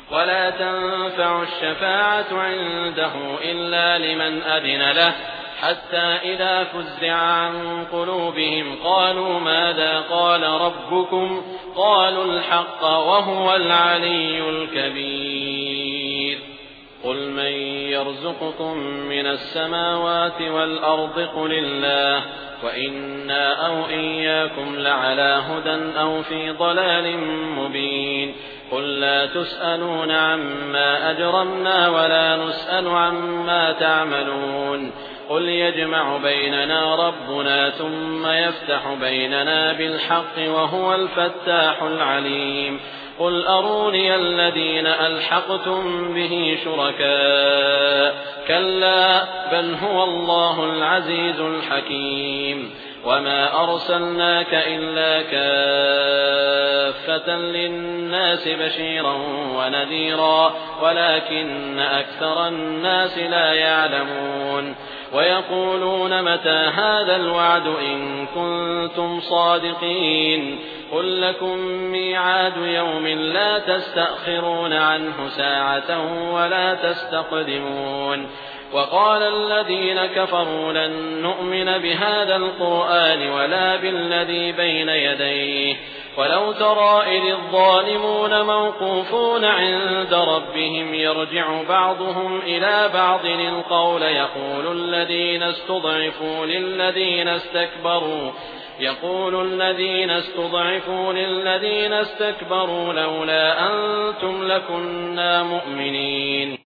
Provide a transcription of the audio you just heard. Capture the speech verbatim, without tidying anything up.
ولا تنفع الشفاعة عنده إلا لمن أذن له حتى إذا فزع عن قلوبهم قالوا ماذا قال ربكم قالوا الحق وهو العلي الكبير قل من يرزقكم من السماوات والأرض قل الله وإنا أو إياكم لعلى هدى أو في ضلال مبين قل لا تسألون عما أجرمنا ولا نسأل عما تعملون قل يجمع بيننا ربنا ثم يفتح بيننا بالحق وهو الفتاح العليم قل أروني الذين ألحقتم به شركاء كلا بل هو الله العزيز الحكيم وما أرسلناك إلا كافة للناس بشيرا ونذيرا ولكن أكثر الناس لا يعلمون ويقولون متى هذا الوعد إن كنتم صادقين قل لكم ميعاد يوم لا تستأخرون عنه ساعة ولا تستقدمون وقال الذين كفروا لن نؤمن بهذا القرآن ولا بالذي بين يديه ولو ترى إذ الظالمون موقوفون عند ربهم يرجع بعضهم إلى بعض القول يقول الذين استضعفوا للذين استكبروا يقول الذين استضعفوا للذين استكبروا لولا أنتم لكنا مؤمنين